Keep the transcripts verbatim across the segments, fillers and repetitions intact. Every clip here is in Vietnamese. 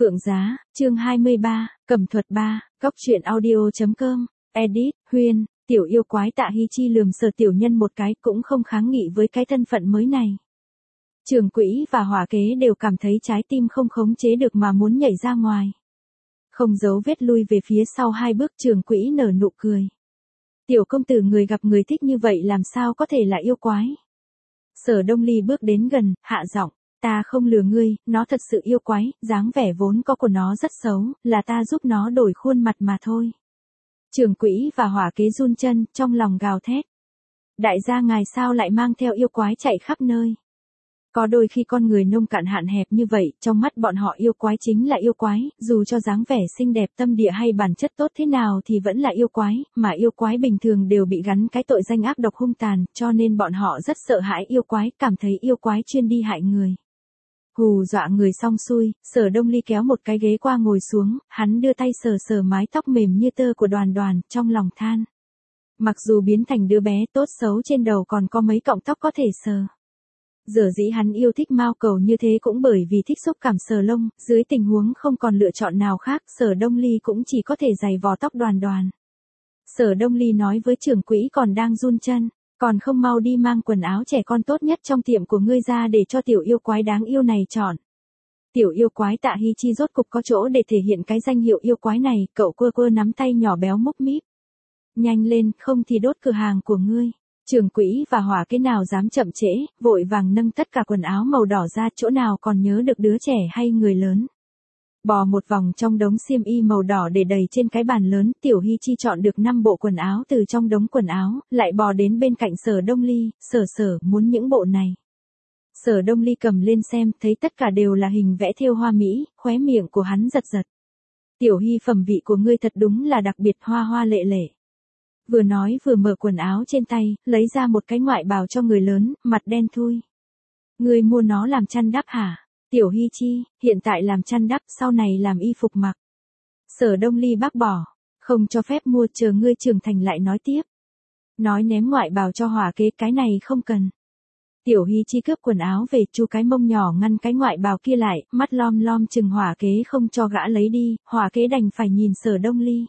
Phượng Giá, chương hai mươi ba, Cẩm thuật ba, Cóc truyện audio.com, edit, Huyên, tiểu yêu quái Tạ Hi Chi lườm Sở tiểu nhân một cái cũng không kháng nghị với cái thân phận mới này. Trường Quỹ và Hỏa Kế đều cảm thấy trái tim không khống chế được mà muốn nhảy ra ngoài. Không giấu vết lui về phía sau hai bước, Trường Quỹ nở nụ cười. Tiểu công tử người gặp người thích như vậy làm sao có thể là yêu quái. Sở Đông Ly bước đến gần, hạ giọng. Ta không lừa ngươi, nó thật sự yêu quái, dáng vẻ vốn có của nó rất xấu, là ta giúp nó đổi khuôn mặt mà thôi. Trường Quỹ và Hỏa Kế run chân, trong lòng gào thét. Đại gia ngài sao lại mang theo yêu quái chạy khắp nơi. Có đôi khi con người nông cạn hạn hẹp như vậy, trong mắt bọn họ yêu quái chính là yêu quái, dù cho dáng vẻ xinh đẹp tâm địa hay bản chất tốt thế nào thì vẫn là yêu quái, mà yêu quái bình thường đều bị gắn cái tội danh ác độc hung tàn, cho nên bọn họ rất sợ hãi yêu quái, cảm thấy yêu quái chuyên đi hại người. Hù dọa người xong xuôi, Sở Đông Ly kéo một cái ghế qua ngồi xuống, hắn đưa tay sờ sờ mái tóc mềm như tơ của Đoàn Đoàn, trong lòng than. Mặc dù biến thành đứa bé tốt xấu trên đầu còn có mấy cọng tóc có thể sờ. Giờ dĩ hắn yêu thích mao cầu như thế cũng bởi vì thích xúc cảm sờ lông, dưới tình huống không còn lựa chọn nào khác, Sở Đông Ly cũng chỉ có thể giày vò tóc Đoàn Đoàn. Sở Đông Ly nói với Trưởng Quỹ còn đang run chân, còn không mau đi mang quần áo trẻ con tốt nhất trong tiệm của ngươi ra để cho tiểu yêu quái đáng yêu này chọn. Tiểu yêu quái Tạ Hi Chi rốt cục có chỗ để thể hiện cái danh hiệu yêu quái này, cậu quơ quơ nắm tay nhỏ béo múc míp. Nhanh lên, không thì đốt cửa hàng của ngươi. Trường Quỹ và Hỏa Kế nào dám chậm trễ, vội vàng nâng tất cả quần áo màu đỏ ra, chỗ nào còn nhớ được đứa trẻ hay người lớn. Bò một vòng trong đống xiêm y màu đỏ để đầy trên cái bàn lớn, Tiểu Hi Chi chọn được năm bộ quần áo từ trong đống quần áo, lại bò đến bên cạnh Sở Đông Ly, sở sở muốn những bộ này. Sở Đông Ly cầm lên xem, thấy tất cả đều là hình vẽ thêu hoa mỹ, khóe miệng của hắn giật giật. Tiểu Hi, phẩm vị của ngươi thật đúng là đặc biệt, hoa hoa lệ lệ. Vừa nói vừa mở quần áo trên tay, lấy ra một cái ngoại bào cho người lớn, mặt đen thui. Ngươi mua nó làm chăn đắp hả? Tiểu Hi Chi, hiện tại làm chăn đắp, sau này làm y phục mặc. Sở Đông Ly bác bỏ, không cho phép mua, chờ ngươi trưởng thành lại nói tiếp. Nói ném ngoại bào cho Hỏa Kế, cái này không cần. Tiểu Hi Chi cướp quần áo về, chu cái mông nhỏ ngăn cái ngoại bào kia lại, mắt lom lom chừng Hỏa Kế không cho gã lấy đi, Hỏa Kế đành phải nhìn Sở Đông Ly.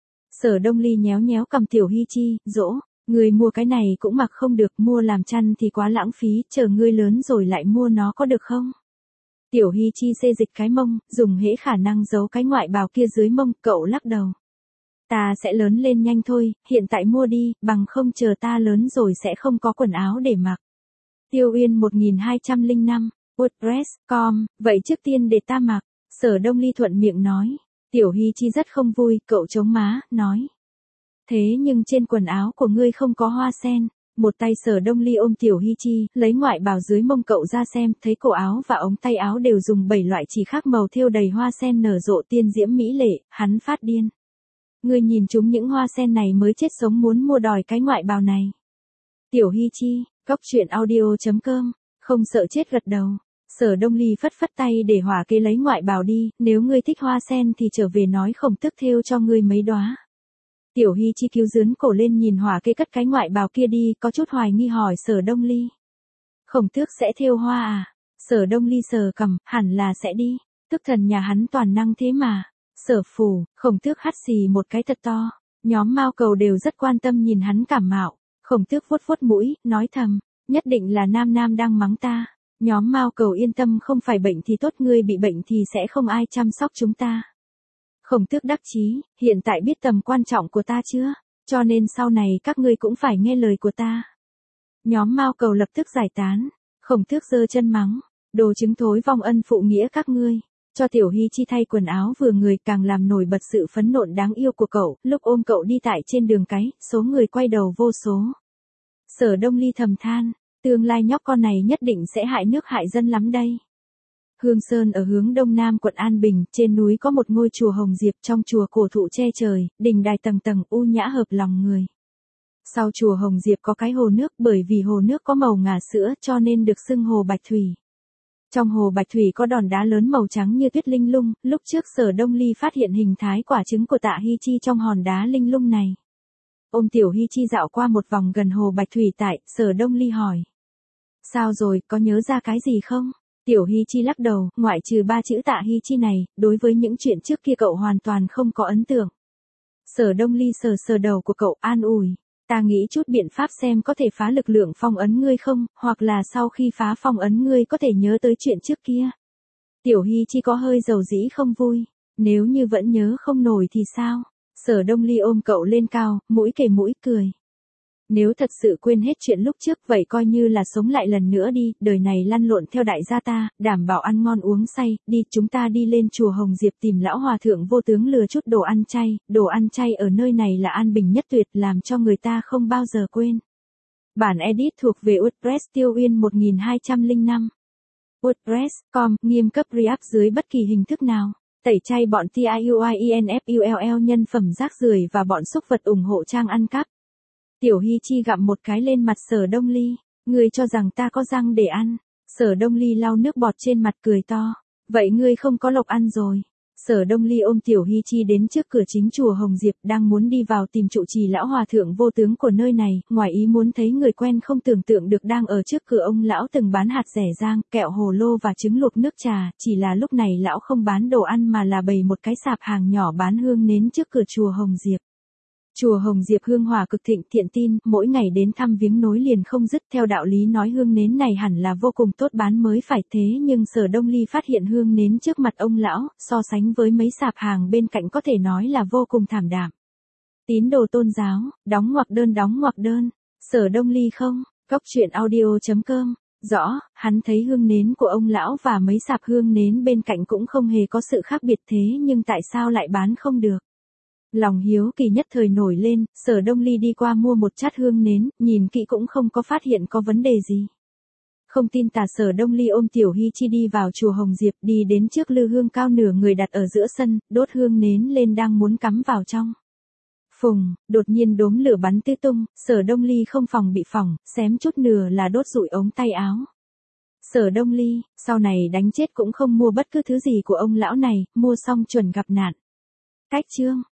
Sở Đông Ly nhéo nhéo cầm Tiểu Hi Chi, dỗ, ngươi mua cái này cũng mặc không được, mua làm chăn thì quá lãng phí, chờ ngươi lớn rồi lại mua nó có được không? Tiểu Hi Chi xê dịch cái mông, dùng hễ khả năng giấu cái ngoại bào kia dưới mông, cậu lắc đầu. Ta sẽ lớn lên nhanh thôi, hiện tại mua đi, bằng không chờ ta lớn rồi sẽ không có quần áo để mặc. Tiêu Uyên một nghìn hai trăm lẻ năm, WordPress chấm com, vậy trước tiên để ta mặc, Sở Đông Ly thuận miệng nói. Tiểu Hi Chi rất không vui, cậu chống má, nói. Thế nhưng trên quần áo của ngươi không có hoa sen. Một tay Sở Đông Ly ôm Tiểu Hi Chi, lấy ngoại bào dưới mông cậu ra xem, thấy cổ áo và ống tay áo đều dùng bảy loại chỉ khác màu thêu đầy hoa sen nở rộ tiên diễm mỹ lệ, hắn phát điên. Ngươi nhìn chúng những hoa sen này mới chết sống muốn mua đòi cái ngoại bào này. Tiểu Hi Chi, Cóc truyện audio.com, không sợ chết gật đầu. Sở Đông Ly phất phất tay để Hỏa Kế lấy ngoại bào đi, nếu ngươi thích hoa sen thì trở về nói Khổng Tước thêu cho ngươi mấy đóa. Tiểu Hi Chi cứu dướn cổ lên nhìn Hỏa Kế cất cái ngoại bào kia đi, có chút hoài nghi hỏi Sở Đông Ly. Khổng Tước sẽ thêu hoa à? Sở Đông Ly sờ cằm, hẳn là sẽ đi, tức thần nhà hắn toàn năng thế mà. Sở Phủ, Khổng Tước hắt xì một cái thật to, nhóm mao cầu đều rất quan tâm nhìn hắn cảm mạo. Khổng Tước vuốt vuốt mũi, nói thầm, nhất định là Nam Nam đang mắng ta. Nhóm mao cầu yên tâm, không phải bệnh thì tốt, ngươi bị bệnh thì sẽ không ai chăm sóc chúng ta. Khổng Tước đắc chí, hiện tại biết tầm quan trọng của ta chưa? Cho nên sau này các ngươi cũng phải nghe lời của ta. Nhóm mao cầu lập tức giải tán. Khổng Tước giơ chân mắng, đồ trứng thối vong ân phụ nghĩa các ngươi. Cho Tiểu Hi Chi thay quần áo vừa người, càng làm nổi bật sự phấn nộn đáng yêu của cậu. Lúc ôm cậu đi tại trên đường cái, số người quay đầu vô số. Sở Đông Ly thầm than, tương lai nhóc con này nhất định sẽ hại nước hại dân lắm đây. Hương Sơn ở hướng đông nam quận An Bình, trên núi có một ngôi chùa Hồng Diệp, trong chùa cổ thụ che trời, đình đài tầng tầng u nhã hợp lòng người. Sau chùa Hồng Diệp có cái hồ nước, bởi vì hồ nước có màu ngà sữa cho nên được xưng hồ Bạch Thủy. Trong hồ Bạch Thủy có đòn đá lớn màu trắng như tuyết linh lung, lúc trước Sở Đông Ly phát hiện hình thái quả trứng của Tạ Hi Chi trong hòn đá linh lung này. Ôm Tiểu Hi Chi dạo qua một vòng gần hồ Bạch Thủy tại, Sở Đông Ly hỏi. Sao rồi, có nhớ ra cái gì không? Tiểu Hy Chi lắc đầu, ngoại trừ ba chữ Tạ Hy Chi này, đối với những chuyện trước kia cậu hoàn toàn không có ấn tượng. Sở Đông Ly sờ sờ đầu của cậu, an ủi. Ta nghĩ chút biện pháp xem có thể phá lực lượng phong ấn ngươi không, hoặc là sau khi phá phong ấn ngươi có thể nhớ tới chuyện trước kia. Tiểu Hy Chi có hơi dầu dĩ không vui. Nếu như vẫn nhớ không nổi thì sao? Sở Đông Ly ôm cậu lên cao, mũi kề mũi cười. Nếu thật sự quên hết chuyện lúc trước vậy coi như là sống lại lần nữa đi, đời này lăn lộn theo đại gia ta, đảm bảo ăn ngon uống say, đi chúng ta đi lên chùa Hồng Diệp tìm lão hòa thượng vô tướng lừa chút đồ ăn chay, đồ ăn chay ở nơi này là an bình nhất tuyệt làm cho người ta không bao giờ quên. Bản edit thuộc về WordPress Tiêu Uyên một nghìn hai trăm lẻ năm. WordPress chấm com, nghiêm cấp React dưới bất kỳ hình thức nào. Tẩy chay bọn tiuinfull nhân phẩm rác rưởi và bọn xúc vật ủng hộ trang ăn cắp. Tiểu Hy Chi gặm một cái lên mặt Sở Đông Ly. Ngươi cho rằng ta có răng để ăn. Sở Đông Ly lau nước bọt trên mặt cười to. Vậy ngươi không có lộc ăn rồi. Sở Đông Ly ôm Tiểu Hy Chi đến trước cửa chính chùa Hồng Diệp đang muốn đi vào tìm trụ trì lão hòa thượng vô tướng của nơi này. Ngoài ý muốn thấy người quen không tưởng tượng được đang ở trước cửa ông lão từng bán hạt rẻ rang, kẹo hồ lô và trứng luộc nước trà. Chỉ là lúc này lão không bán đồ ăn mà là bày một cái sạp hàng nhỏ bán hương nến trước cửa chùa Hồng Diệp. Chùa Hồng Diệp hương hỏa cực thịnh thiện tin, mỗi ngày đến thăm viếng nối liền không dứt. Theo đạo lý nói hương nến này hẳn là vô cùng tốt bán mới phải thế nhưng Sở Đông Ly phát hiện hương nến trước mặt ông lão, so sánh với mấy sạp hàng bên cạnh có thể nói là vô cùng thảm đạm. Tín đồ tôn giáo, đóng ngoặc đơn đóng ngoặc đơn. Sở Đông Ly không, cốc truyện audio chấm com. Rõ, hắn thấy hương nến của ông lão và mấy sạp hương nến bên cạnh cũng không hề có sự khác biệt thế nhưng tại sao lại bán không được. Lòng hiếu kỳ nhất thời nổi lên, Sở Đông Ly đi qua mua một chát hương nến, nhìn kỹ cũng không có phát hiện có vấn đề gì. Không tin tà Sở Đông Ly ôm Tiểu Hy Chi đi vào chùa Hồng Diệp đi đến trước lư hương cao nửa người đặt ở giữa sân, đốt hương nến lên đang muốn cắm vào trong. Phùng, đột nhiên đốm lửa bắn tứ tung, Sở Đông Ly không phòng bị phỏng, xém chút nửa là đốt rụi ống tay áo. Sở Đông Ly, sau này đánh chết cũng không mua bất cứ thứ gì của ông lão này, mua xong chuẩn gặp nạn. Cách chương.